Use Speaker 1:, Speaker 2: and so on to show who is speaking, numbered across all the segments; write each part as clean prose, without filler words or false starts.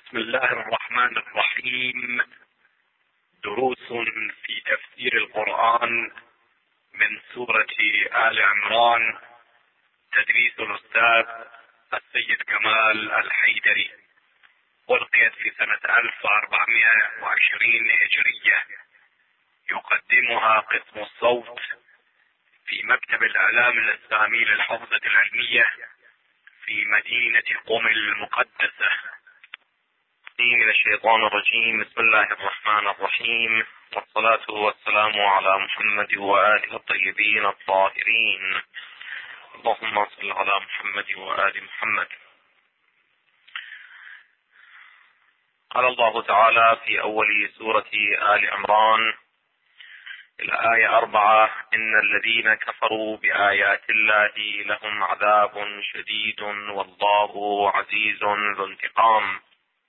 Speaker 1: بسم الله الرحمن الرحيم. دروس في تفسير القرآن من سورة آل عمران، تدريس الأستاذ السيد كمال الحيدري، ألقيت في سنة 1420 هجرية. يقدمها قسم الصوت في مكتب الإعلام الإسلامي للحفظة العلمية في مدينة قم المقدسة. من الشيطان الرجيم. بسم الله الرحمن الرحيم، والصلاة والسلام على محمد وآله الطيبين الطاهرين. اللهم صل على محمد وآل محمد. قال الله تعالى في أول سورة آل عمران الآية 4: إن الذين كفروا بآيات الله لهم عذاب شديد والله عزيز ذو انتقام.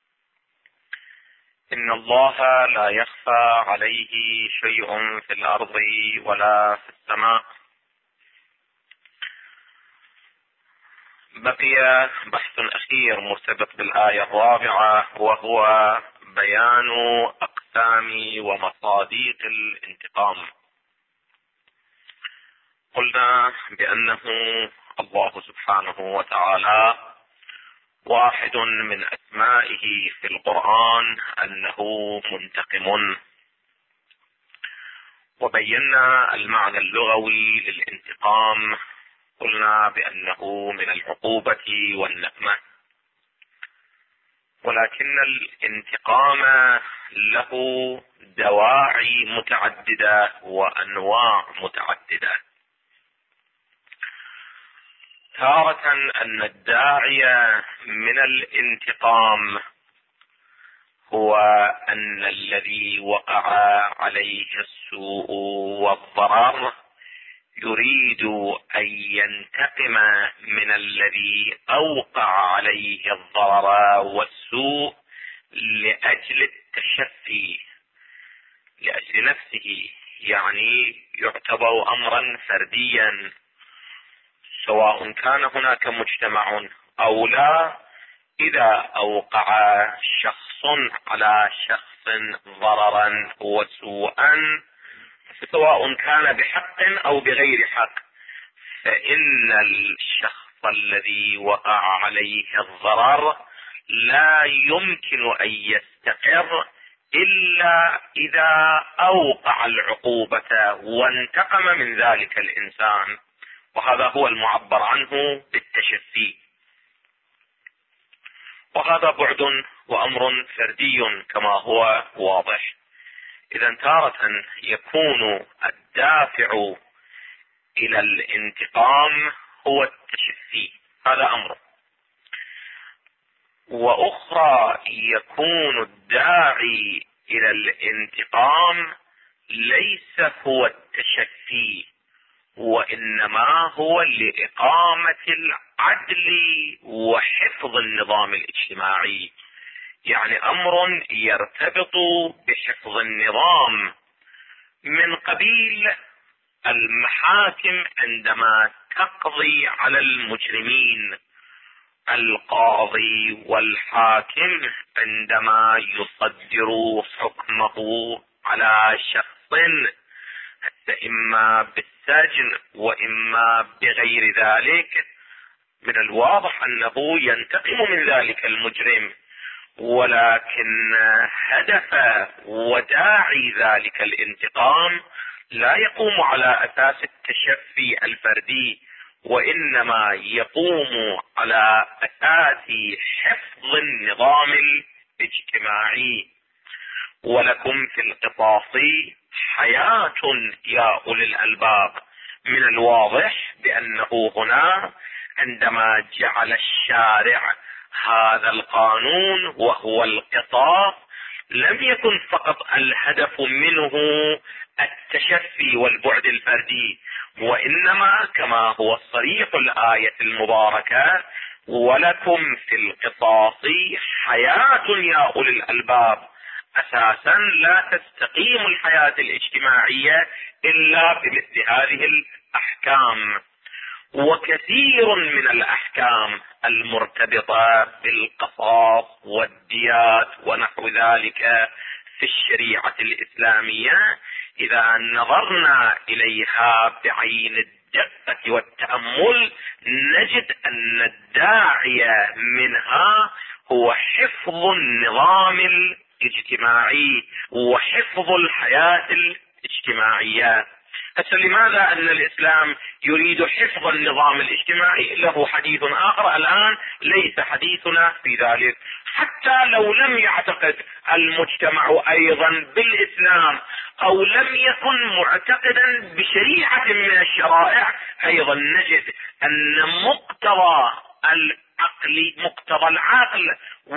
Speaker 1: إن الله لا يخفى عليه شيء في الأرض ولا في السماء. بقي بحث أخير مرتبط بالآية 4، وهو بيان أقسام ومصادق الانتقام. قلنا بأنه الله سبحانه وتعالى واحد من أسمائه في القرآن أنه منتقم، وبينا المعنى اللغوي للانتقام. قلنا بأنه من العقوبة والنقمة، ولكن الانتقام له دواعي متعددة وأنواع متعددة. تارة أن الداعي من الانتقام هو أن الذي وقع عليه السوء والضرر يريد أن ينتقم من الذي أوقع عليه الضرر والسوء لأجل التشفي، لأجل نفسه. يعني يعتبر أمرا فرديا، سواء كان هناك مجتمع أو لا. إذا أوقع شخص على شخص ضررا وسوءا، سواء كان بحق أو بغير حق، فإن الشخص الذي وقع عليه الضرر لا يمكن أن يستقر إلا إذا أوقع العقوبة وانتقم من ذلك الإنسان، وهذا هو المعبر عنه بالتشفي. وهذا بعد وأمر فردي كما هو واضح. إذا تارة يكون الدافع إلى الانتقام هو التشفي، هذا أمر، وأخرى يكون الداعي إلى الانتقام ليس هو التشفي، وإنما هو لإقامة العدل وحفظ النظام الاجتماعي. يعني أمر يرتبط بحفظ النظام، من قبيل المحاكم عندما تقضي على المجرمين، القاضي والحاكم عندما يصدر حكمه على شخص إما بالسجن وإما بغير ذلك، من الواضح أنه ينتقم من ذلك المجرم، ولكن هدف وداعي ذلك الانتقام لا يقوم على أساس التشفي الفردي، وإنما يقوم على أساس حفظ النظام الاجتماعي. ولكم في القصاص حياة يا أولي الألباب. من الواضح بأنه هنا عندما جعل الشارع هذا القانون وهو القصاص، لم يكن فقط الهدف منه التشفي والبعد الفردي، وإنما كما هو الصريح الآية المباركة: ولكم في القصاص حياة يا أولي الألباب. أساسا لا تستقيم الحياة الاجتماعية إلا بمثل هذه الأحكام. وكثير من الأحكام المرتبطة بالقصاص والديات ونحو ذلك في الشريعة الإسلامية، إذا نظرنا إليها بعين الدقة والتأمل نجد أن الداعي منها هو حفظ النظام الاجتماعي وحفظ الحياة الاجتماعية. هسه لماذا أن الإسلام يريد حفظ النظام الاجتماعي؟ له حديث آخر الآن ليس حديثنا في ذلك. حتى لو لم يعتقد المجتمع أيضا بالإسلام أو لم يكن معتقدا بشريعة من الشرائع، أيضا نجد أن مقتضى العقل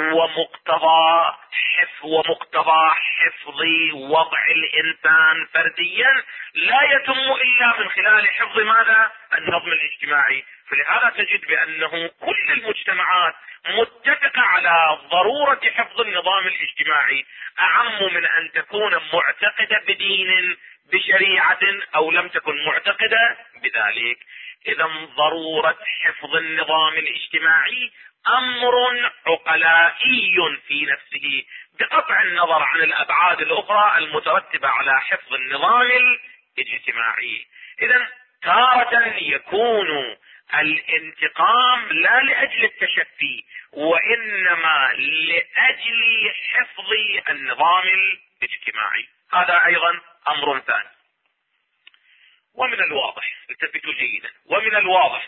Speaker 1: ومقتضى حفظ وضع الإنسان فرديا لا يتم إلا من خلال حفظ ماذا؟ النظم الاجتماعي. فلهذا تجد بأنه كل المجتمعات متفقة على ضرورة حفظ النظام الاجتماعي، أعم من أن تكون معتقدة بدين بشريعة أو لم تكن معتقدة بذلك. إذا ضرورة حفظ النظام الاجتماعي أمر عقلائي في نفسه بقطع النظر عن الأبعاد الأخرى المترتبة على حفظ النظام الاجتماعي. إذا تارة يكون الانتقام لا لأجل التشفي وإنما لأجل حفظ النظام الاجتماعي. هذا أيضا أمر ثاني. ومن الواضح، التفتوا جيدا، ومن الواضح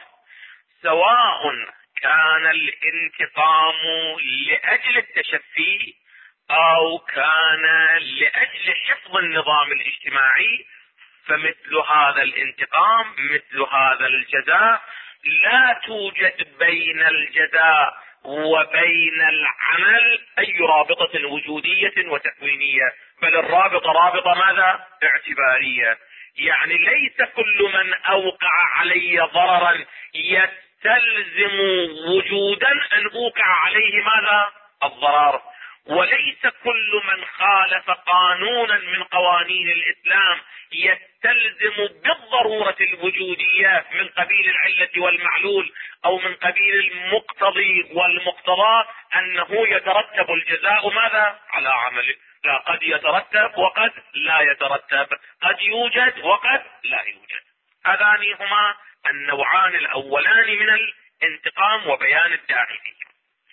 Speaker 1: سواء كان الانتقام لأجل التشفي أو كان لأجل حفظ النظام الاجتماعي، فمثل هذا الانتقام مثل هذا الجزاء لا توجد بين الجزاء وبين العمل أي رابطة وجودية وتكوينية، بل الرابطة رابطة ماذا؟ اعتبارية. يعني ليس كل من أوقع علي ضررا يستلزم وجودا أن أوقع عليه ماذا؟ الضرر، وليس كل من خالف قانونا من قوانين الإسلام يستلزم بالضرورة الوجودية من قبيل العلة والمعلول أو من قبيل المقتضي والمقتضى أنه يترتب الجزاء ماذا؟ على عمله. لا، قد يترتب وقد لا يترتب، قد يوجد وقد لا يوجد. هذان هما النوعان الأولان من الانتقام وبيان الداعي فيه.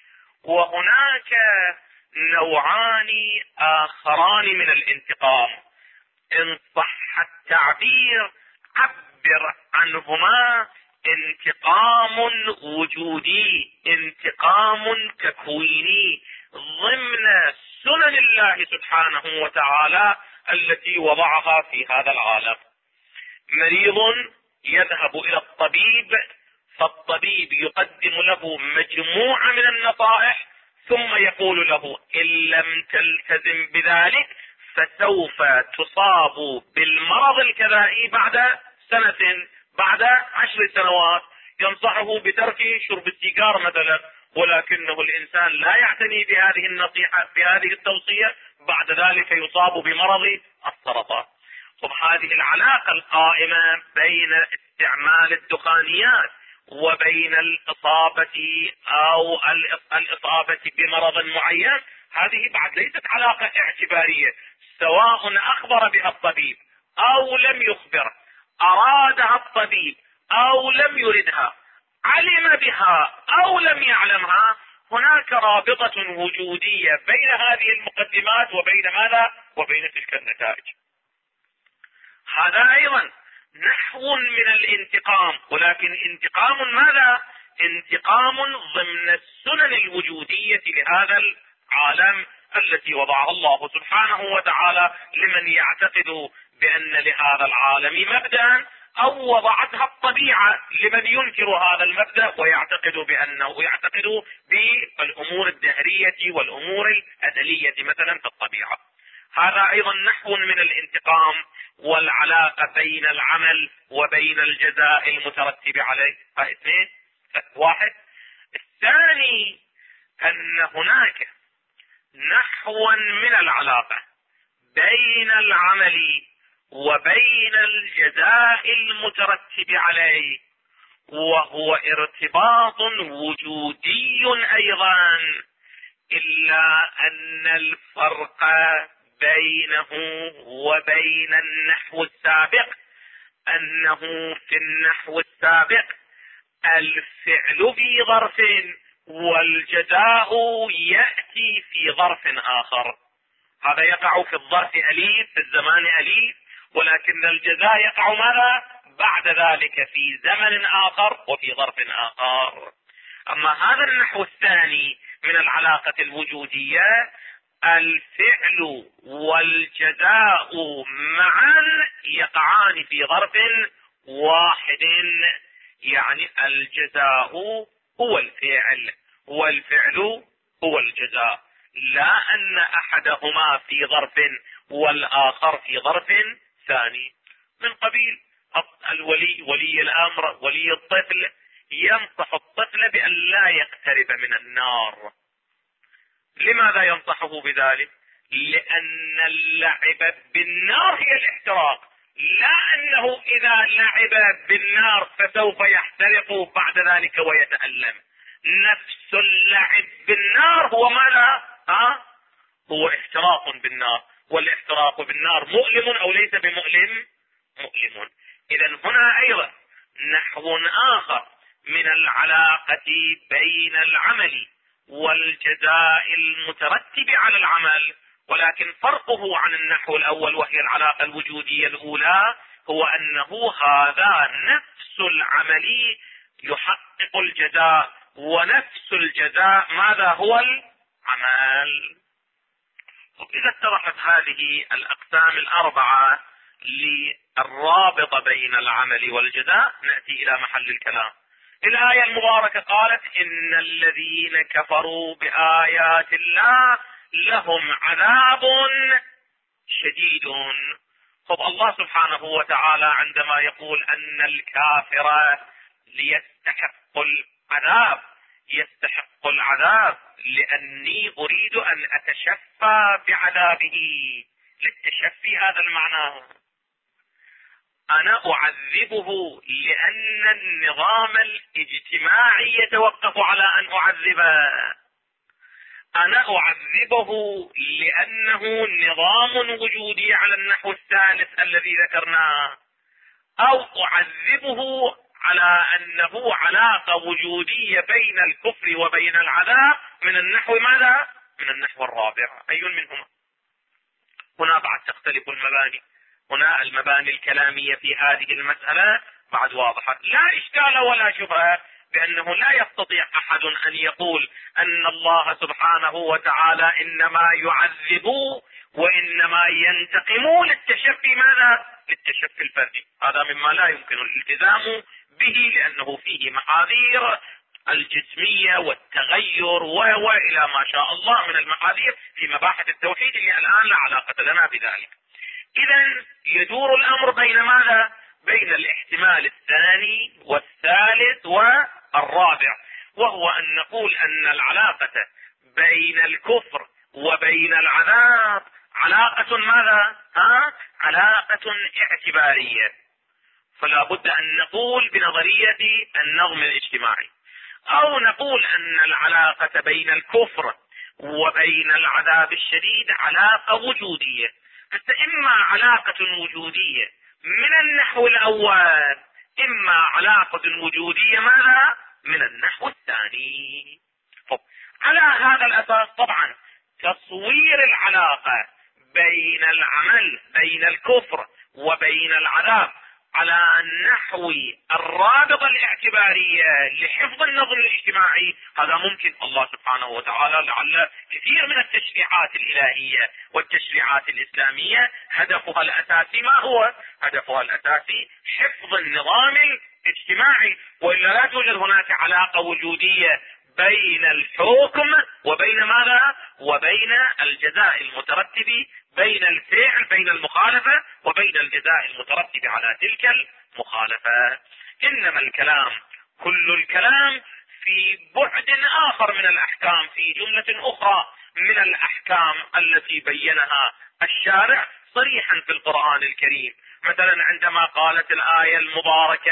Speaker 1: وهناك نوعان آخران من الانتقام إن صح التعبير عبر عنهما انتقام وجودي، انتقام تكويني ضمن سنن الله سبحانه وتعالى التي وضعها في هذا العالم. مريض يذهب إلى الطبيب، فالطبيب يقدم له مجموعة من النصائح ثم يقول له إن لم تلتزم بذلك فسوف تصاب بالمرض الكذائي بعد سنة، بعد 10 سنوات. ينصحه بترك شرب السيجار مثلا، ولكنه الإنسان لا يعتني بهذه النصيحة بهذه التوصية، بعد ذلك يصاب بمرض السرطان. طب هذه العلاقة القائمة بين استعمال الدخانيات وبين الإصابة أو الإصابة بمرض معين، هذه بعد ليست علاقة اعتبارية، سواء أخبر بها الطبيب أو لم يخبر، أرادها الطبيب أو لم يردها، علم بها أو لم يعلمها، هناك رابطة وجودية بين هذه المقدمات وبين ماذا؟ وبين تلك النتائج. هذا أيضا نحو من الانتقام، ولكن انتقام ماذا؟ انتقام ضمن السنن الوجودية لهذا العالم التي وضعها الله سبحانه وتعالى لمن يعتقد بأن لهذا العالم مبدأ، أو وضعتها الطبيعة لمن ينكر هذا المبدأ ويعتقد بأنه يعتقد بالأمور الدهرية والأمور الأزلية مثلا في الطبيعة. هذا أيضا نحو من الانتقام والعلاقة بين العمل وبين الجزاء المترتب عليه. اثنين. واحد. الثاني أن هناك نحوا من العلاقة بين العمل وبين الجزاء المترتب عليه، وهو ارتباط وجودي أيضا، إلا أن الفرق بينه وبين النحو السابق أنه في النحو السابق الفعل في ظرف والجزاء يأتي في ظرف آخر. هذا يقع في الظرف أليف، في الزمان أليف، ولكن الجزاء يقع ماذا بعد ذلك في زمن آخر وفي ظرف آخر. أما هذا النحو الثاني من العلاقة الوجودية، الفعل والجزاء معا يقعان في ظرف واحد، يعني الجزاء هو الفعل والفعل هو الجزاء، لا أن أحدهما في ظرف والآخر في ظرف ثاني. من قبيل الولي، ولي الأمر، ولي الطفل ينصح الطفل بأن لا يقترب من النار. لماذا ينصحه بذلك؟ لأن اللعب بالنار هي الاحتراق، لا أنه إذا لعب بالنار فسوف يحترق بعد ذلك ويتألم. نفس اللعب بالنار هو ماذا؟ هو احتراق بالنار، والاحتراق بالنار مؤلم أو ليس بمؤلم؟ مؤلم. إذا هنا أيضا نحو آخر من العلاقة بين العمل والجزاء المترتب على العمل، ولكن فرقه عن النحو الأول وهي العلاقة الوجودية الأولى هو أنه هذا نفس العمل يحقق الجزاء، ونفس الجزاء ماذا هو العمل. إذا اتضحت هذه الأقسام الأربعة للرابط بين العمل والجزاء، نأتي إلى محل الكلام. الآية المباركة قالت إن الذين كفروا بآيات الله لهم عذاب شديد. طب الله سبحانه وتعالى عندما يقول أن الكافر يستحق العذاب لأني أريد أن أتشفى بعذابه. للتشفي هذا المعنى، أنا أعذبه لأن النظام الاجتماعي يتوقف على أن أعذبه، أنا أعذبه لأنه نظام وجودي على النحو الثالث الذي ذكرناه، أو أعذبه على أنه علاقة وجودية بين الكفر وبين العذاب من النحو ماذا؟ من النحو الرابع. أي منهما؟ هنا بعد تختلف المباني. هنا المباني الكلامية في هذه المسألة بعد واضحة، لا إشكال ولا شبهة بأنه لا يستطيع أحد أن يقول أن الله سبحانه وتعالى إنما يعذب وإنما ينتقم للتشفي ماذا؟ للتشفي الفردي. هذا مما لا يمكن الالتزام به، لأنه فيه محاذير الجسمية والتغير وإلى ما شاء الله من المحاذير في مباحث التوحيد اللي الآن لا علاقة لنا بذلك. إذن يدور الأمر بين ماذا؟ بين الاحتمال الثاني والثالث والرابع، وهو أن نقول أن العلاقة بين الكفر وبين العذاب علاقة ماذا؟ علاقة اعتبارية. فلا بد أن نقول بنظرية النظم الاجتماعي، أو نقول أن العلاقة بين الكفر وبين العذاب الشديد علاقة وجودية. حتى إما علاقة وجودية من النحو الأول، إما علاقة وجودية ماذا؟ من النحو الثاني. على هذا الأساس طبعا تصوير العلاقة بين العمل بين الكفر وبين العذاب على النحو الرابطة الاعتبارية لحفظ النظم الاجتماعي، هذا ممكن. الله سبحانه وتعالى لعل كثير من التشريعات الإلهية والتشريعات الإسلامية هدفها الأساسي ما هو؟ هدفها الأساسي حفظ النظام الاجتماعي، وإلا لا توجد هناك علاقة وجودية بين الحكم وبين ماذا؟ وبين الجزاء المترتب، بين الفعل، بين المخالفة وبين الجزاء المترتب على تلك المخالفة. إنما الكلام كل الكلام في بعد آخر من الأحكام، في جملة أخرى من الأحكام التي بينها الشارع صريحا في القرآن الكريم. مثلا عندما قالت الآية المباركة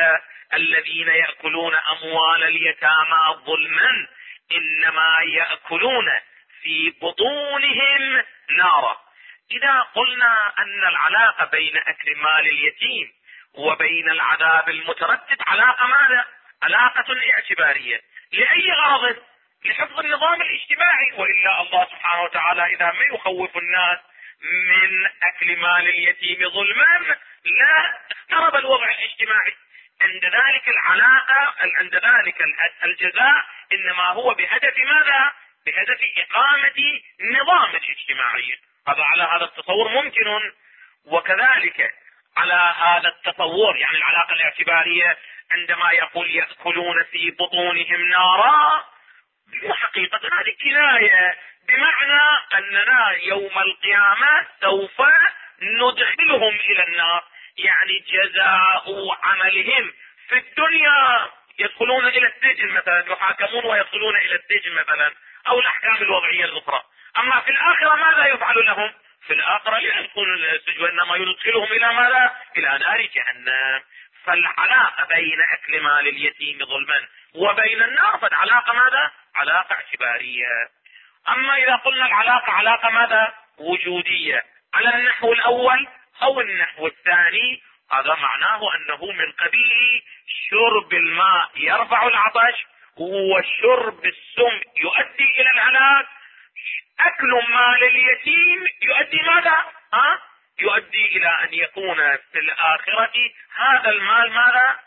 Speaker 1: الذين يأكلون أموال اليتامى ظلما إنما يأكلون في بطونهم نارا. إذا قلنا أن العلاقة بين أكل مال اليتيم وبين العذاب المتردد علاقة ماذا؟ علاقة اعتبارية. لأي غرض؟ لحفظ النظام الاجتماعي، وإلا الله سبحانه وتعالى إذا ما يخوف الناس من أكل مال اليتيم ظلما لا اقترب الوضع الاجتماعي. عند ذلك العلاقة، عند ذلك الجزاء إنما هو بهدف ماذا؟ بهدف إقامة نظام اجتماعي. هذا على هذا التصور ممكن. وكذلك على هذا التصور يعني العلاقة الاعتبارية عندما يقول يأكلون في بطونهم نارا، وحقيقة هذه كناية بمعنى أننا يوم القيامة سوف ندخلهم إلى النار، يعني جزاء عملهم في الدنيا يدخلون إلى السجن مثلا، يحاكمون ويدخلون إلى السجن مثلا أو الأحكام الوضعية الأخرى. أما في الآخرة ماذا يفعل لهم؟ في الآخرة لا يدخلون السجن وإنما يدخلهم إلى ماذا؟ إلى نار جهنم. فالعلاقة بين أكل مال اليتيم ظلما وبين النار فالعلاقة ماذا؟ علاقة اعتبارية. أما إذا قلنا العلاقة علاقة ماذا؟ وجودية على النحو الأول أو النحو الثاني، هذا معناه أنه من قبيل شرب الماء يرفع العطش وشرب السم يؤدي إلى الهلاك. أكل مال اليتيم يؤدي ماذا؟ يؤدي إلى أن يكون في الآخرة هذا المال ماذا؟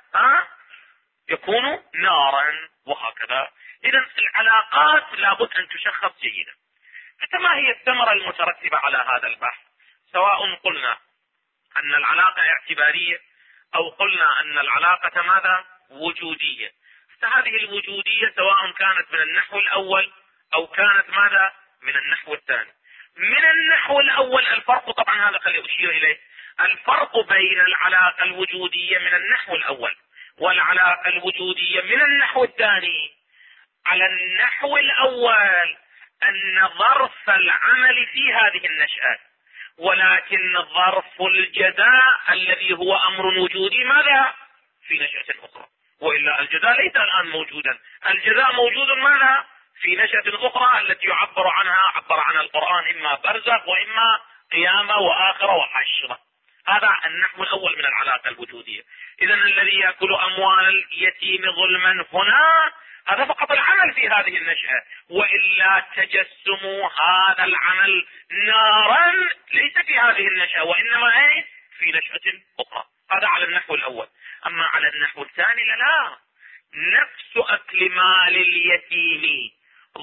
Speaker 1: يكون نارا، وهكذا. إذن العلاقات لابد أن تشخص جيدا. فما هي الثمرة المترتبة على هذا البحث؟ سواء قلنا أن العلاقة اعتبارية أو قلنا أن العلاقة ماذا؟ وجودية. فهذه الوجودية سواء كانت من النحو الأول أو كانت ماذا؟ من النحو الثاني. من النحو الأول الفرق، طبعا هذا خلي أشير إليه، الفرق بين العلاقة الوجودية من النحو الأول والعلاقة الوجودية من النحو الثاني. على النحو الأول أن ظرف العمل في هذه النشأة، ولكن ظرف الجزاء الذي هو أمر وجودي ماذا؟ في نشأة أخرى. وإلا الجزاء ليس الآن موجودا، الجزاء موجود ماذا؟ في نشأة أخرى التي عبر عنها القرآن إما برزخ وإما قيامة وآخرة وحشرة. هذا النحو الأول من العلاقة الوجودية. إذن الذي يأكل أموال اليتيم ظلما هنا هذا فقط العمل في هذه النشأة، وإلا تجسم هذا العمل نارا ليس في هذه النشأة وإنما في نشأة أخرى. هذا على النحو الأول. أما على النحو الثاني لا، نفس أكل مال اليتيم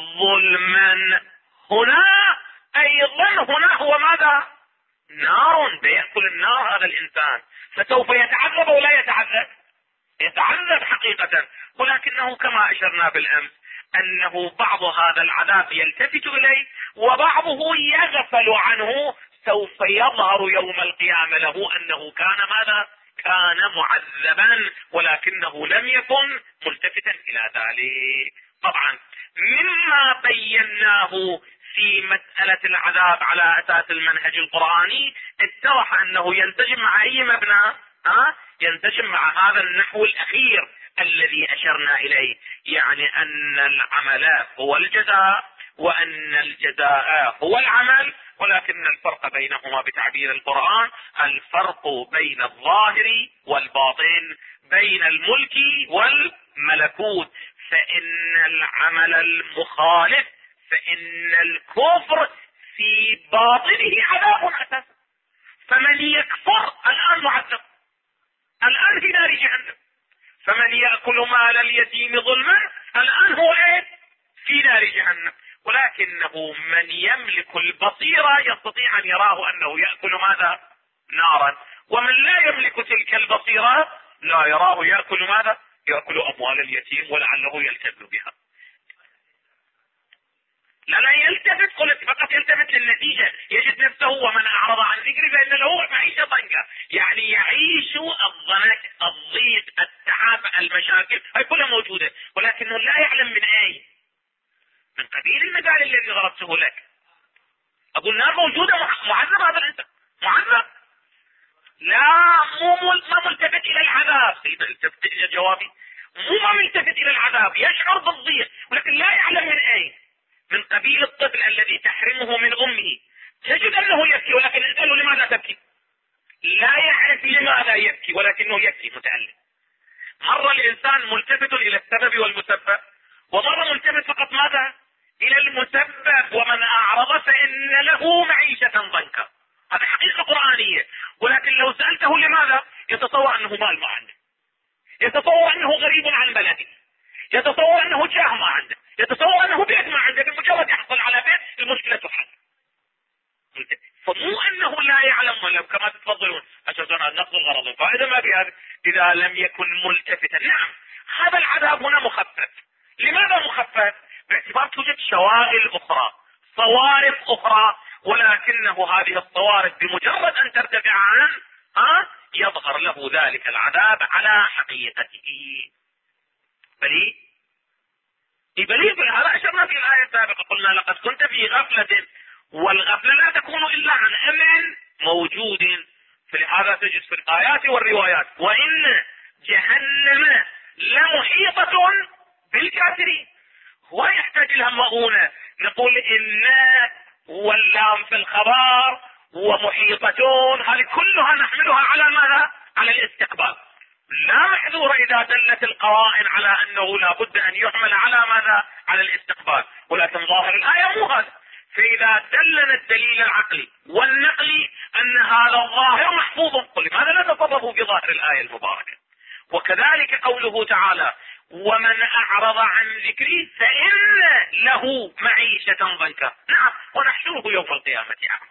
Speaker 1: ظلما هنا أيضا هنا هو ماذا؟ نار، بيأكل النار هذا الإنسان، فسوف يتعذب ولا يتعذب؟ يتعذب حقيقة، ولكنه كما أشرنا بالأمس أنه بعض هذا العذاب يلتفت إليه وبعضه يغفل عنه، سوف يظهر يوم القيامة له أنه كان ماذا؟ كان معذبا ولكنه لم يكن ملتفتا إلى ذلك. طبعا مما بيناه في مسألة العذاب على أساس المنهج القرآني اتضح أنه ينسجم مع أي مبنى؟ ينسجم مع هذا النحو الأخير الذي أشرنا إليه، يعني أن العمل هو الجزاء وأن الجزاء هو العمل، ولكن الفرق بينهما بتعبير القرآن الفرق بين الظاهر والباطن، بين الملك والملكوت. فإن العمل المخالف، فإن الكفر في باطنه عذاب أساسا. فمن يكفر الآن معذب، الآن في نار جهنم. فمن يأكل مال اليتيم ظلما الآن هو في نار جهنم. ولكنه من يملك البصيرة يستطيع أن يراه أنه يأكل ماذا؟ نارا. ومن لا يملك تلك البصيرة لا يراه يأكل ماذا؟ يأكل أموال اليتيم ولعله يلتذ بها. لا يلتفت، قلت فقط يلتفت للنتيجة، يجد نفسه ومن أعرض عن ذكري فإن له معيشة ضنكا، يعني يعيش الضنك، الضيق، التعب، المشاكل، هاي كلها موجودة، ولكنه لا يعلم من أي، من قبيل المثال الذي ضربته لك. أقول النار موجودة، معذب هذا الإنسان، معذب. لا، ما ملتفت الى العذاب. سيدنا التفت الى جوابي، ما ملتفت الى العذاب، يشعر بالضيق ولكن لا يعلم من اين. من قبيل الطفل الذي تحرمه من امه، تجد انه يبكي ولكن اساله لماذا تبكي؟ لا يعرف لماذا يبكي ولكنه يبكي متألم. مر الانسان ملتفت الى السبب والمسبب، ومر ملتفت فقط ماذا؟ الى المسبب. ومن اعرض فان له معيشة ضنكا. هذه حقيقة قرآنية. ولكن لو سألته لماذا، يتصور انه مال ما عنده، يتصور انه غريب عن بلده، يتصور انه جاه ما عنده، يتصور انه بيت ما عنده، بمجرد يحصل على بيت المشكلة تحل. فمو انه لا يعلم، ولو كما تتفضلون اساسا نقص الغرض الفائدة ما في هذا اذا لم يكن ملتفتا. نعم، هذا العذاب هنا مخفف. لماذا مخفف؟ باعتبار توجد شواغل اخرى، صوارف اخرى، ولكنه هذه الصوارف بمجرد ان ترتفع عنه يظهر له ذلك العذاب على حقيقته. بلي هذا اشرنا في الايه السابقه، قلنا لقد كنت في غفله، والغفله لا تكون الا عن امر موجود. فلهذا تجد في الايات والروايات وان جهنم لمحيطه بالكافرين. هو يحتاج لها مؤونة، نقول إن واللام في الخبر ومحيطتون، هذه كلها نحملها على ماذا؟ على الاستقبال. لا محذور إذا دلت القرائن على أنه لا بد أن يحمل على ماذا؟ على الاستقبال. ولكن ظاهر الآية مو هذا. فإذا دلنا الدليل العقلي والنقلي أن هذا الظاهر محفوظ، قل لماذا لا نتصرفوا بظاهر الآية المباركة؟ وكذلك قوله تعالى ومن اعرض عن ذكري فان له معيشة ضنكا. نعم، ونحشره يوم القيامة اعمى.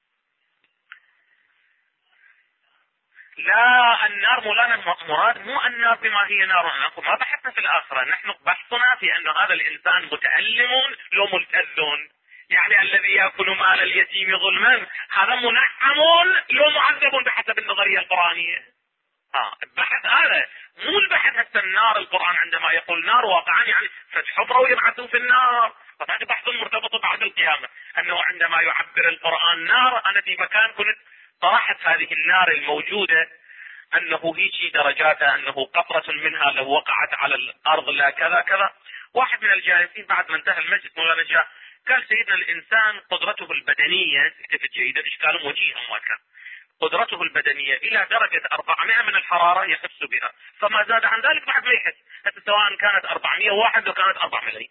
Speaker 1: لا، النار مولانا مراد مو النار بما هي نار. ما بحثنا في الاخرة، نحن بحثنا في ان هذا الانسان متألم لو ملتذ. يعني الذي يأكل مال اليتيم ظلما هذا منعم لو معذب بحسب النظرية القرآنية. البحث هذا مو البحث. هسه النار، القرآن عندما يقول نار واقعا يعني فتح حفرة ويبعثوا في النار، فهذا بحث مرتبط بعد القيامة. انه عندما يعبر القرآن نار، انا في مكان كنت طرحت هذه النار الموجودة انه هيجي درجاتها، انه قطرة منها لو وقعت على الارض لا كذا كذا. واحد من الجالسين بعد ما انتهى المجلس مولانا جاء قال سيدنا الانسان قدرته البدنية، التفت جيدا اشكاله وجيها ما كان، قدرته البدنية الى درجة 400 من الحرارة يحس بها، فما زاد عن ذلك بعد ما يحس، حتى سواء كانت 401 لو كانت 4 ملايين.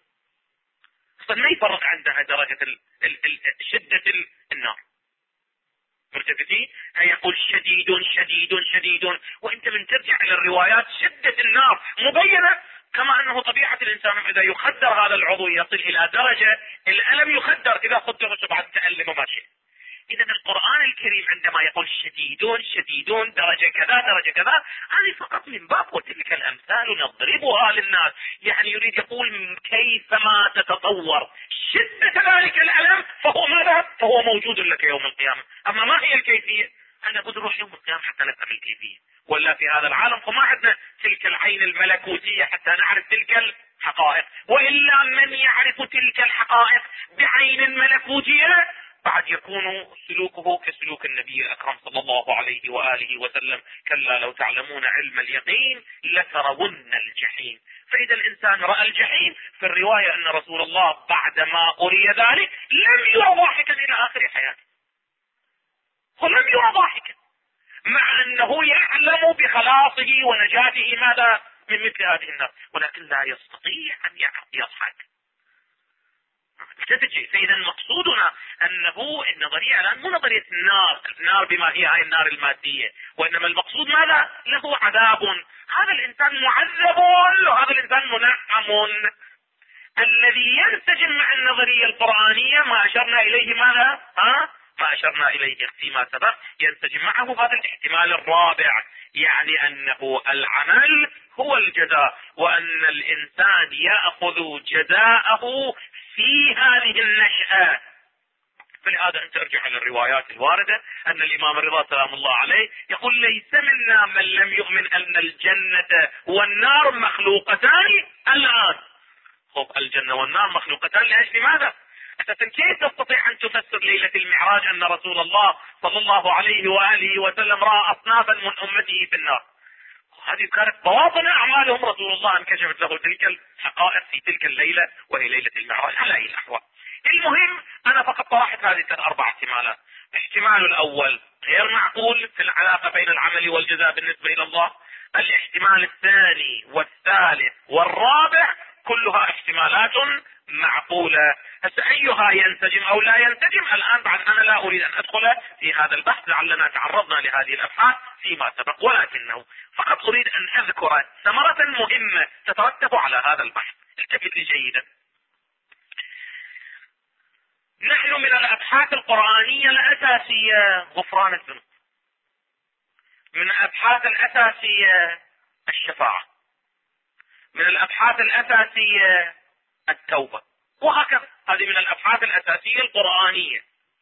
Speaker 1: ما يفرق عندها درجة شدة النار. مرتبطين، يقول شديد شديد شديد، وانت من ترجع الى الروايات شدة النار مبينة، كما انه طبيعة الانسان اذا يخدر هذا العضو يصل الى درجة الالم يخدر، اذا خدر بعد تألم ماشي. اذا القرآن الكريم عندما يقول شديدون شديدون درجة كذا درجة كذا، هذه فقط من باب وتلك الامثال نضربها للناس. يعني يريد يقول كيفما تتطور شدة ذلك الالم فهو ماذا؟ فهو موجود لك يوم القيامة. اما ما هي الكيفية؟ انا بنروح يوم القيامة حتى نفهم الكيفية، ولا في هذا العالم فما عندنا تلك العين الملكوتية حتى نعرف تلك الحقائق. والا من يعرف تلك الحقائق بعين ملكوتية بعد يكون سلوكه كسلوك النبي الأكرم صلى الله عليه وآله وسلم، كلا لو تعلمون علم اليقين لترون الجحيم. فإذا الإنسان رأى الجحيم في الرواية أن رسول الله بعدما أري ذلك لم يرى ضاحكا إلى آخر حياته، ولم يرى ضاحكا، مع أنه يعلم بخلاصه ونجاته ماذا من مثل هذه النار، ولكن لا يستطيع أن يضحك. فإذا مقصودنا أنه النظرية الآن مو نظرية النار بما هي هاي النار المادية، وإنما المقصود ماذا؟ له عذاب، هذا الإنسان معذب وهذا الإنسان منعم. الذي ينسجم مع النظرية القرآنية ما أشرنا إليه ماذا؟ ما أشرنا إليه فيما سبق، ينسجم معه هذا الاحتمال الرابع، يعني أنه العمل هو الجزاء، وأن الإنسان يأخذ جزاءه في هذه النشأة. فلهذا أنت ارجع إلى الروايات الواردة أن الإمام الرضا سلام الله عليه يقول ليس منا من لم يؤمن أن الجنة والنار مخلوقتان الآن. خب الجنة والنار مخلوقتان لأجل ماذا؟ أساسا كيف تستطيع أن تفسر ليلة المعراج أن رسول الله صلى الله عليه وآله وسلم رأى أصنافا من أمته في النار؟ هذه كانت بواطن أعمالهم، رسول الله انكشفت له تلك الحقائق في تلك الليلة وهي ليلة المعراج على أي الأحوال. المهم أنا فقط طرحت هذه الأربع احتمالات. الاحتمال الأول غير معقول في العلاقة بين العمل والجزاء بالنسبة إلى الله. الاحتمال الثاني والثالث والرابع كلها احتمالات معقولة. هسه أيها ينسجم أو لا ينسجم الآن بعد أنا لا أريد أن أدخل في هذا البحث، لعلنا تعرضنا لهذه الأبحاث فيما سبق، ولكنه فقط أريد أن أذكر ثمرة مهمة تترتب على هذا البحث. التفت لي جيدا. نحن من الأبحاث القرآنية الأساسية غفران الذنوب، من الأبحاث الأساسية الشفاعة، من الأبحاث الأساسية التوبة، وهكذا. هذه من الأبحاث الأساسية القرآنية.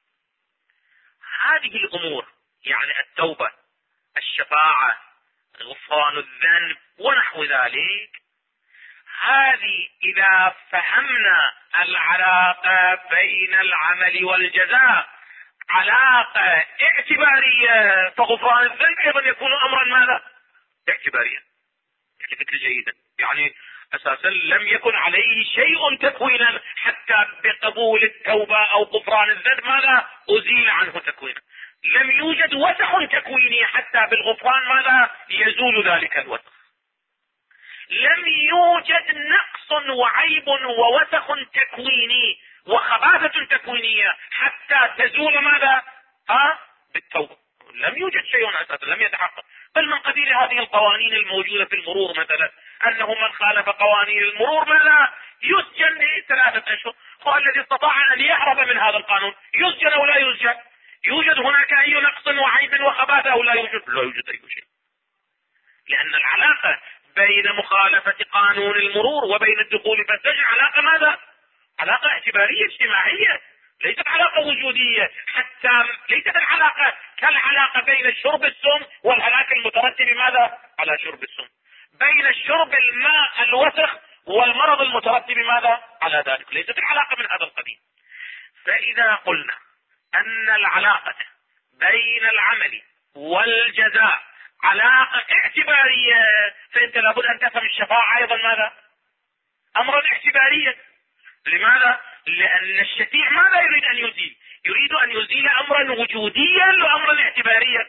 Speaker 1: هذه الأمور يعني التوبة، الشفاعة، غفران الذنب ونحو ذلك، هذه إذا فهمنا العلاقة بين العمل والجزاء علاقة اعتبارية، فغفران الذنب أيضا يكون أمرا ماذا؟ اعتباريا. فكر جيدا. يعني أساسا لم يكن عليه شيء تكوينا حتى بقبول التوبة أو غفران الذنب ماذا؟ أزيل عنه تكوينا. لم يوجد وسخ تكويني حتى بالغفران ماذا؟ يزول ذلك الوسخ. لم يوجد نقص وعيب ووسخ تكويني وخباثة تكوينية حتى تزول ماذا؟ بالتوبة. لم يوجد شيء أساسا، لم يتحقق. بل من قبيل هذه القوانين الموجودة في المرور مثلا، أنه من خالف قوانين المرور ماذا؟ يسجن ل3 أشهر. والذي استطاع أن يهرب من هذا القانون يسجن أو لا يسجن؟ يوجد هناك أي نقص وعيب وخباثة أو لا يوجد؟ لا يوجد أي شيء. لأن العلاقة بين مخالفة قانون المرور وبين الدخول في السجن علاقة ماذا؟ علاقة اعتبارية اجتماعية، ليست علاقة وجودية. حتى ليست العلاقة كالعلاقة بين الشرب السم والهلاك المترتب ماذا؟ على شرب السم، بين الشرب الماء الوسخ والمرض المترتب ماذا؟ على ذلك. ليست العلاقة من هذا القبيل. فإذا قلنا أن العلاقة بين العمل والجزاء علاقة اعتبارية، فأنت لابد أن تفهم الشفاعة أيضا ماذا؟ أمرا اعتباريا. لماذا؟ لأن الشفيع ماذا يريد أن يزيل؟ يريد أن يزيل أمرا وجوديا وأمرا اعتباريا.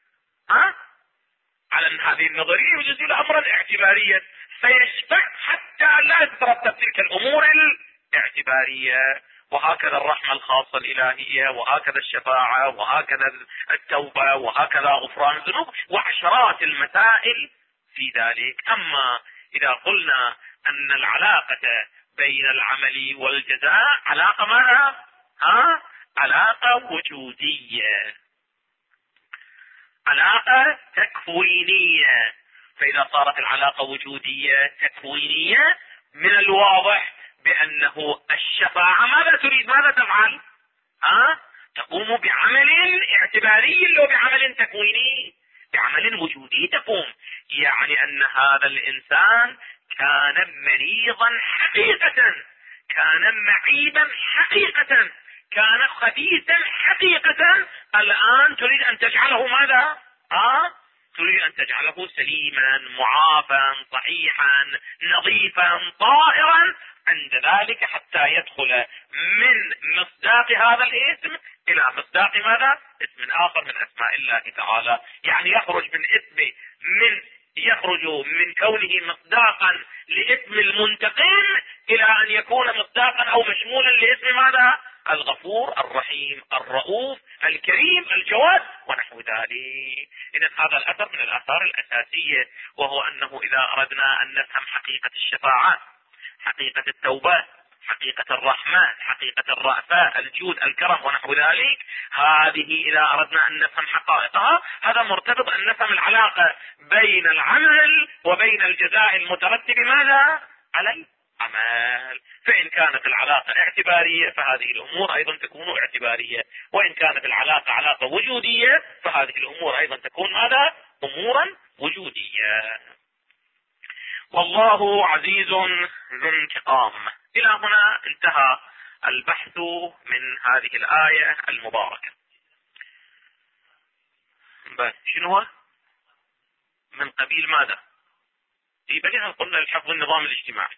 Speaker 1: على هذه النظرية يزيل أمرا اعتباريا، فيشفع حتى لا تترتب تلك الأمور الاعتبارية. وهكذا الرحمة الخاصة الإلهية، وهكذا الشفاعة، وهكذا التوبة، وهكذا غفران الذنوب، وعشرات المسائل في ذلك. أما إذا قلنا أن العلاقة بين العمل والجزاء علاقة ماذا؟ علاقة وجودية، علاقة تكوينية. فإذا صارت العلاقة وجودية تكوينية، من الواضح بأنه الشفاعة ماذا تريد؟ ماذا تفعل؟ تقوم بعمل اعتباري لو بعمل تكويني؟ بعمل وجودي تقوم. يعني أن هذا الإنسان كان مريضا حقيقة، كان معيبا حقيقة، كان خبيثا حقيقة. الآن تريد أن تجعله ماذا؟ تريد أن تجعله سليما معافا صحيحا نظيفا طاهرا. عند ذلك حتى يدخل من مصداق هذا الاسم إلى مصداق ماذا؟ اسم آخر من أسماء الله تعالى. يعني يخرج من كونه مصداقا لاسم المنتقم إلى أن يكون مصداقا أو مشمولا لاسم ماذا؟ الغفور الرحيم الرؤوف الكريم الجواد ونحو ذلك. إذن هذا الأثر من الآثار الأساسية، وهو أنه إذا أردنا أن نفهم حقيقة الشفاعة، حقيقة التوبة، حقيقة الرحمة، حقيقة الرأفة، الجود، الكرم ونحو ذلك، هذه إذا أردنا أن نفهم حقائقها هذا مرتبط أن نفهم العلاقة بين العمل وبين الجزاء المترتب ماذا؟ على العمل. فإن كانت العلاقة اعتبارية فهذه الأمور أيضا تكون اعتبارية، وإن كانت العلاقة علاقة وجودية فهذه الأمور أيضا تكون ماذا؟ أمورا وجودية. والله عزيز ذو انتقام. إلى هنا انتهى البحث من هذه الآية المباركة. بس شنو هو؟ من قبيل ماذا؟ في بديهة قلنا لحفظ النظام الاجتماعي.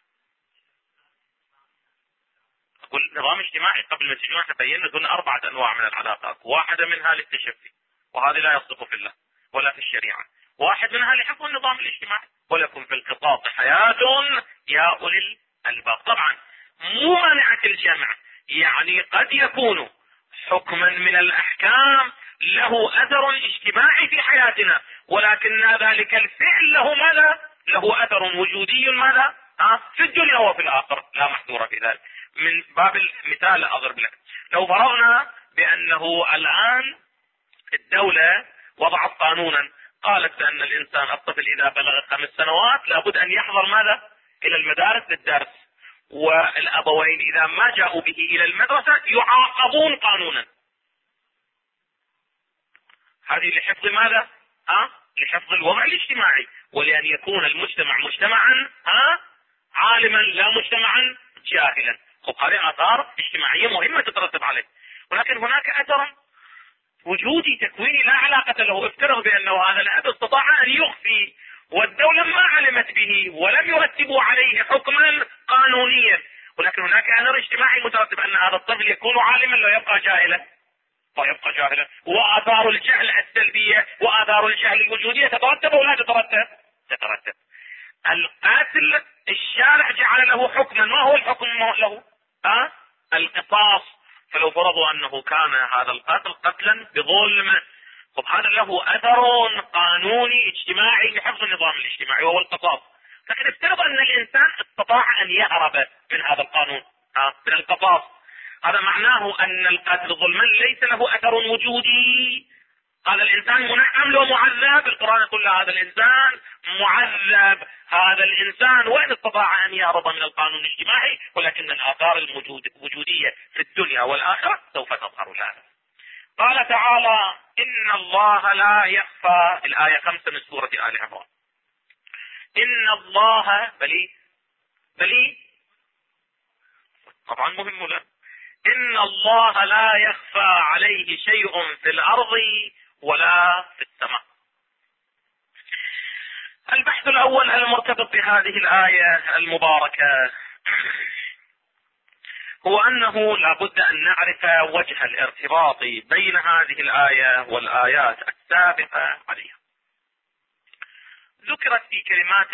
Speaker 1: أقول نظام اجتماعي قبل ما تجمع بينا قلنا 4 أنواع من العلاقات، واحدة منها للتشفي، وهذه لا يصدق في الله ولا في الشريعة. واحد منها لحفظ النظام الاجتماعي، ولكم في القصاص حياة يا أولي الألباب. طبعا مو مانعة الجمع، يعني قد يكون حكما من الأحكام له أثر اجتماعي في حياتنا، ولكن ذلك الفعل له ماذا؟ له أثر وجودي ماذا؟ في الدنيا وفي الآخرة، لا محذور في ذلك. من باب المثال أضرب لك، لو فرضنا بأنه الآن الدولة وضعت قانونا قالت بأن الإنسان الطفل إذا بلغ 5 سنوات لابد أن يحضر ماذا؟ إلى المدارس للدرس، والأبوين إذا ما جاءوا به إلى المدرسة يعاقبون قانونا. هذه لحفظ ماذا؟ لحفظ الوضع الاجتماعي، ولأن يكون المجتمع مجتمعا عالما لا مجتمعا جاهلا. هذه آثار اجتماعية مهمة تترتب عليه، ولكن هناك أثر وجودي تكويني لا علاقة له. افترض بأنه هذا الأب استطاع أن يخفي والدولة ما علمت به ولم يرتبوا عليه حكما قانونيا، ولكن هناك أثر اجتماعي مترتب أن هذا الطفل يكون عالما لا يبقى جاهلا، ويبقى جاهلا. وآثار الجهل السلبية وآثار الجهل الوجودية تترتب ولا تترتب؟ تترتب. القاتل الشارع جعل له حكما، ما هو الحكم له؟ القصاص. فلو فرضوا أنه كان هذا القتل قتلا بظلم، هذا له أثر قانوني اجتماعي لحفظ النظام الاجتماعي وهو القصاص. لكن افترض أن الإنسان استطاع أن يهرب من هذا القانون من القصاص، هذا معناه أن القتل ظلما ليس له أثر وجودي. هذا الإنسان منعم له معذب، القرآن يقول هذا الإنسان معذب. هذا الإنسان وإن استطاع أن يهرب من القانون الاجتماعي، ولكن الآثار الوجودية في الدنيا والآخرة سوف تظهر له. قال تعالى إن الله لا يخفى، الآية 5 من سورة آل عمران. إن الله بلي طبعا مهم له. إن الله لا يخفى عليه شيء في الأرض ولا في السماء. البحث الأول المرتبط بهذه الآية المباركة هو أنه لابد أن نعرف وجه الارتباط بين هذه الآية والآيات السابقة عليها. ذكر في كلمات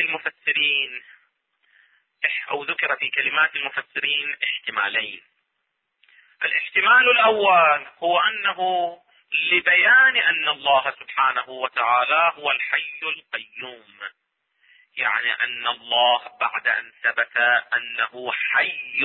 Speaker 1: المفسرين احتمالين. الاحتمال الأول هو أنه لبيان أن الله سبحانه وتعالى هو الحي القيوم، يعني أن الله بعد أن ثبت أنه حي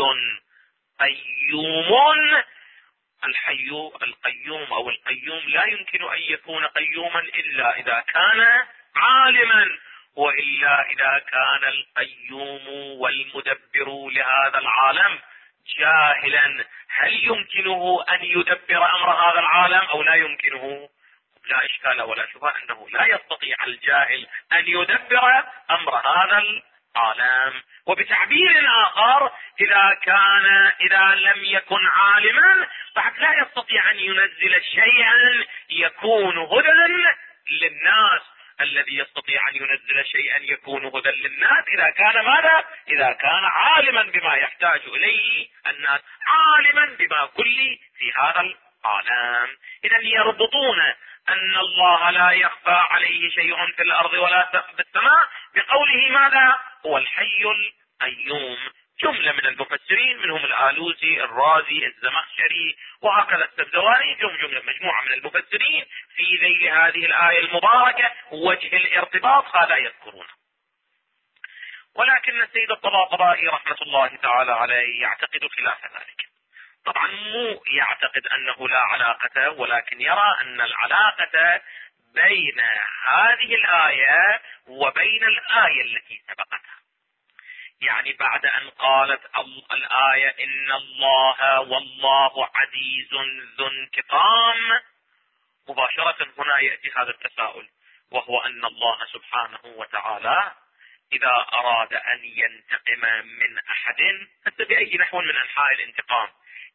Speaker 1: قيوم، الحي القيوم أو القيوم لا يمكن أن يكون قيوما إلا إذا كان عالما، وإلا إذا كان القيوم والمدبر لهذا العالم جاهلا. هل يمكنه أن يدبر أمر هذا العالم أو لا يمكنه؟ لا إشكال ولا شبهة أنه لا يستطيع الجاهل أن يدبر أمر هذا العالم. وبتعبير آخر إذا لم يكن عالما بعد لا يستطيع أن ينزل شيئا يكون هدى للناس. الذي يستطيع أن ينزل شيئا يكون هدى للناس إذا كان ماذا؟ إذا كان عالما بما يحتاج إليه الناس، عالما بما كل في هذا العالم. إذا يربطون أن الله لا يخفى عليه شيء في الأرض ولا في السماء بقوله ماذا؟ هو الحي القيوم. جملة من المفسرين منهم الآلوسي، الرازي، الزمخشري، وهكذا السبزواني، جملة مجموعة من المفسرين في ذيل هذه الآية المباركة وجه الارتباط هذا يذكرونه. ولكن السيد الطباطبائي رحمة الله تعالى عليه يعتقد خلاف ذلك. طبعا مو يعتقد أنه لا علاقة، ولكن يرى أن العلاقة بين هذه الآية وبين الآية التي سبقتها. يعني بعد أن قالت الآية إن الله والله عزيز ذو انتقام، مباشرة هنا يأتي هذا التساؤل، وهو أن الله سبحانه وتعالى إذا أراد أن ينتقم من أحد بأي نحو من أنحاء الانتقام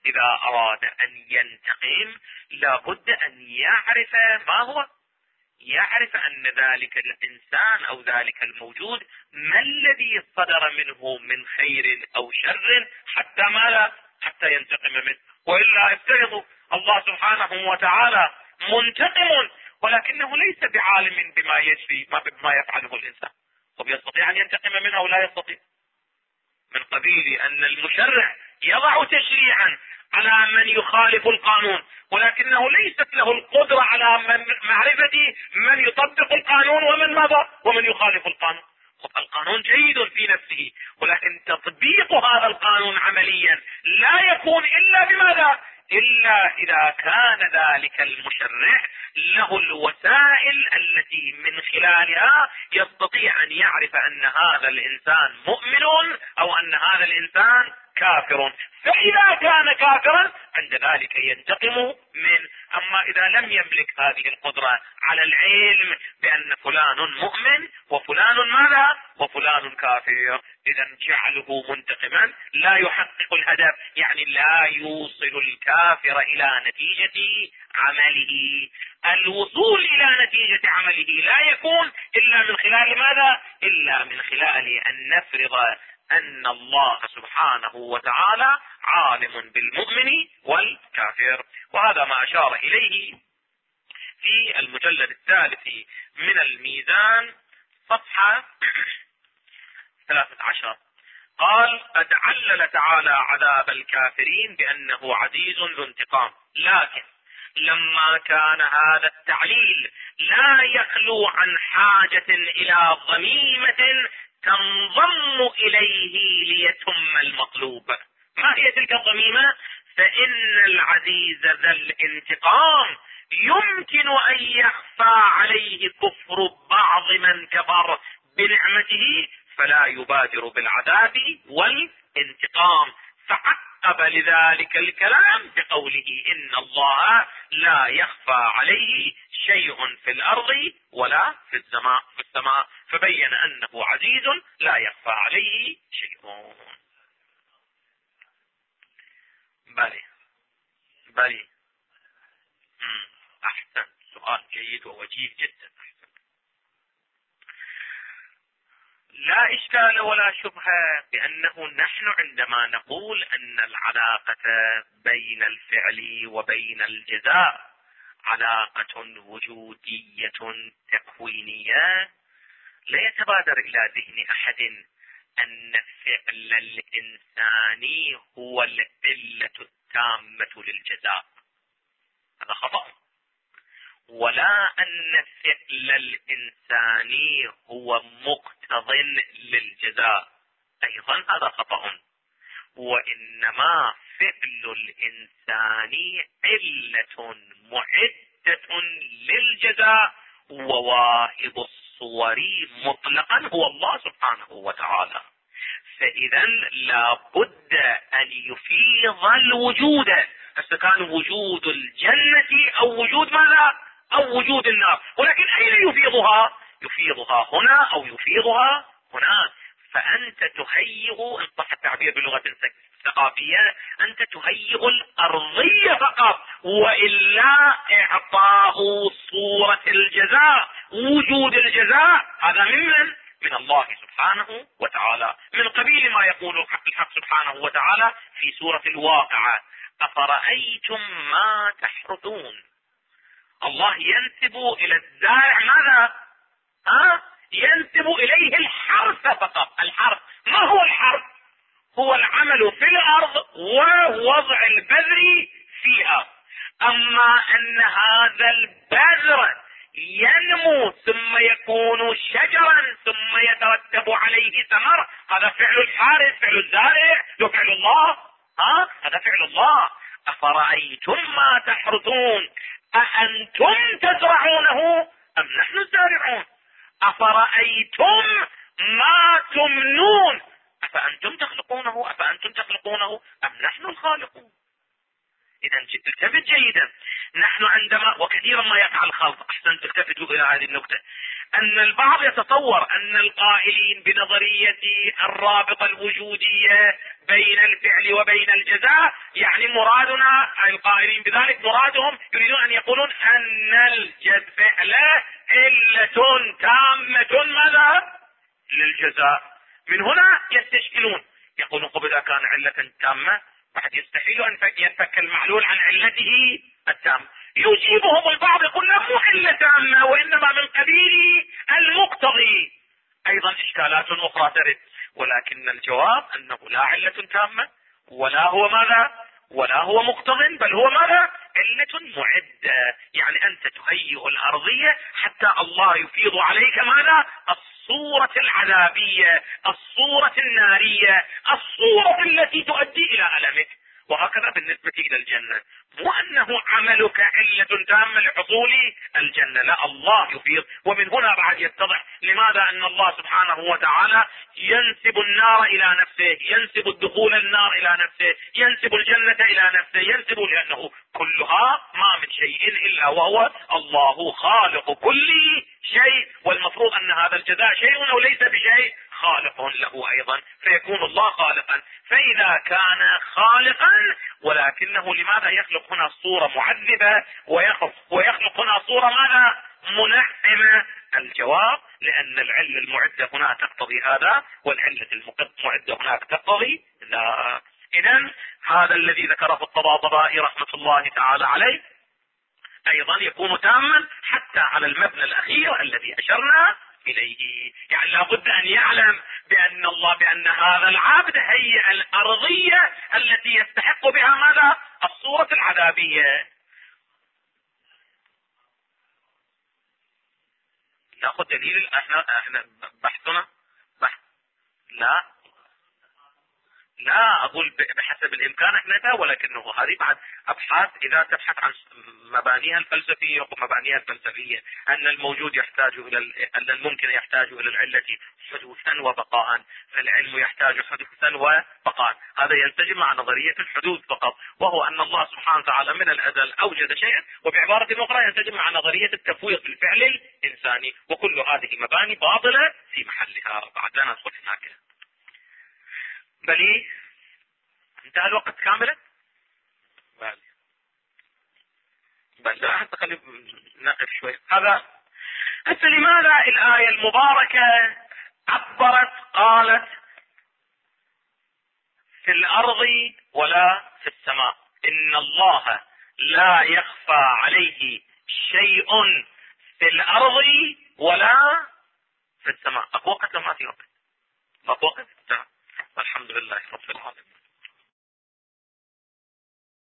Speaker 1: إذا أراد أن ينتقم لابد أن يعرف ما هو، يعرف أن ذلك الإنسان أو ذلك الموجود ما الذي صدر منه من خير أو شر حتى ماذا؟ حتى ينتقم منه. وإلا افترضوا الله سبحانه وتعالى منتقم ولكنه ليس بعالم بما يجري بما يفعله الإنسان، ويستطيع أن ينتقم منه أو لا يستطيع؟ من قبيل أن المشرع يضع تشريعا على من يخالف القانون ولكنه ليست له القدرة على معرفة من يطبق القانون ومن يخالف القانون. القانون جيد في نفسه ولكن تطبيق هذا القانون عمليا لا يكون إلا بماذا؟ إلا إذا كان ذلك المشرع له الوسائل التي من خلالها يستطيع أن يعرف أن هذا الإنسان مؤمن أو أن هذا الإنسان كافر، فإذا كان كافرا عند ذلك ينتقم منه. أما إذا لم يملك هذه القدرة على العلم بأن فلان مؤمن وفلان ماذا؟ وفلان كافر، إذا جعله منتقما لا يحقق الهدف، يعني لا يوصل الكافر إلى نتيجة عمله. الوصول إلى نتيجة عمله لا يكون إلا من خلال ماذا؟ إلا من خلال أن نفرض أن الله سبحانه وتعالى عالم بالمؤمن والكافر. وهذا ما أشار إليه في المجلد الثالث من الميزان صفحة 13. قال: قد علل تعالى عذاب الكافرين بأنه عزيز ذو انتقام، لكن لما كان هذا التعليل لا يخلو عن حاجة إلى ضميمة تنضم إليه ليتم المطلوب. ما هي تلك الضميمة؟ فإن العزيز ذا الانتقام يمكن أن يخفى عليه كفر بعض من كفر بنعمته فلا يبادر بالعذاب والانتقام، فعقب لذلك الكلام بقوله: إن الله لا يخفى عليه شيء في الأرض ولا في السماء، فبين أنه عزيز لا يخفى عليه شيء. بلي أحسن، سؤال جيد ووجيه جدا. لا إشكال ولا شبهة بأنه نحن عندما نقول أن العلاقة بين الفعل وبين الجزاء علاقة وجودية تكوينية، لا يتبادر إلى ذهن أحد أن فعل الإنسان هو العلة التامة للجزاء، هذا خطأ. ولا أن فعل الإنسان هو مقتض للجزاء، أيضا هذا خطأ. وإنما فعل الإنسان علة معدة للجزاء، وواهب الصور مطلقا هو الله سبحانه وتعالى. فإذا لابد أن يفيض الوجود، هسه كان وجود الجنة أو وجود ماذا؟ أو وجود النار، ولكن أين يفيضها؟ يفيضها هنا أو يفيضها هنا. فأنت تهيئ، إن صح التعبير بلغة ثقافية، أنت تهيئ الأرضية فقط، وإلا إعطاء صورة الجزاء، وجود الجزاء، هذا من الله سبحانه وتعالى، من قبيل ما يقول الحق سبحانه وتعالى في سورة الواقعة: أفرأيتم ما تحرثون. الله ينسب إلى الزارع ماذا؟ ينسب إليه الحرث فقط. الحرث، ما هو الحرث؟ هو العمل في الأرض ووضع البذر فيها. أما أن هذا البذر ينمو ثم يكون شجرا ثم يترتب عليه ثمر، هذا فعل الحارث، فعل الزارع، وفعل الله. هذا فعل الله. أفرأيتم ما تحرثون أأنتم تزرعونه أم نحن الزارعون؟ أفرأيتم ما تمنون أفأنتم تخلقونه أم نحن الخالقون؟ إذا التفت جيدا، نحن عندما وكثيرا ما يقع الخلط، احسن تلتفتوا الى هذه النقطة، ان البعض يتصور ان القائلين بنظرية الرابطة الوجودية بين الفعل وبين الجزاء، يعني مرادنا القائلين بذلك مرادهم يريدون ان يقولون ان الفعل علة تامة ماذا؟ للجزاء. من هنا يستشكلون، يقولون قبل اذا كان علة تامة بعد يستحيل ان ينفك المعلول عن علته التامة. يجيبهم البعض يقول لا مو علة تامة وانما من قبيل المقتضي. ايضا اشكالات اخرى ترد، ولكن الجواب انه لا علة تامة ولا هو ماذا؟ ولا هو مقتض، بل هو ماذا؟ علة معدة. يعني انت تهيئ الارضية حتى الله يفيض عليك ماذا؟ الصورة العذابية، الصورة النارية، الصورة التي تؤدي الى ألمك. وهكذا بالنسبة الى الجنة، مو انه عملك علة تامة لحصول الجنة، لا، الله يفيض. ومن هنا بعد يتضح لماذا ان الله سبحانه وتعالى ينسب النار الى نفسه، ينسب الدخول النار الى نفسه، ينسب الجنة الى نفسه، ينسب، لانه كلها ما من شيء الا وهو الله خالق كل شيء، والمفروض ان هذا الجزاء شيء او ليس بشيء خالق له ايضا، فيكون الله خالقا. فاذا كان خالقا ولكنه لماذا يخلق هنا صورة معذبة ويخلق هنا صورة ماذا؟ منعمة. الجواب لان العلة المعدة هنا تقتضي هذا، والعلة المعدة هناك تقتضي لا. اذا هذا الذي ذكره الطباطبائي رحمة الله تعالى عليه ايضا يكون تاما حتى على المبنى الاخير الذي اشرنا اليه. يعني لابد ان يعلم بان الله، بان هذا العبد هيئ الارضية التي يستحق بها ماذا؟ الصورة العذابية. ناخذ دليل، احنا بحثنا بحث. لا اقول بحسب الامكان احنا، ولكنه هذه بعد ابحاث اذا تبحث عن مبانيها الفلسفيه ومبانيها الفلسفيه، ان الموجود يحتاج ان الممكن يحتاج الى العله حدوثا وبقاء، فالعلم يحتاج حدوثا وبقاء. هذا ينسجم مع نظريه الحدوث فقط، وهو ان الله سبحانه وتعالى من الازل اوجد شيئا، وبعباره اخرى ينسجم مع نظريه التفويض بالفعل الانساني. وكل هذه مباني باطله في محلها، بعد لا ندخل هناك. بل انتهى الوقت كاملا؟ بل لا، حتى خلينا نقف شوي. هذا هسه لماذا الآية المباركة عبرت قالت في الأرض ولا في السماء؟ إن الله لا يخفى عليه شيء في الأرض ولا في السماء. أكو وقت لما في وقت؟ أكو وقت؟ الحمد لله رب العالمين.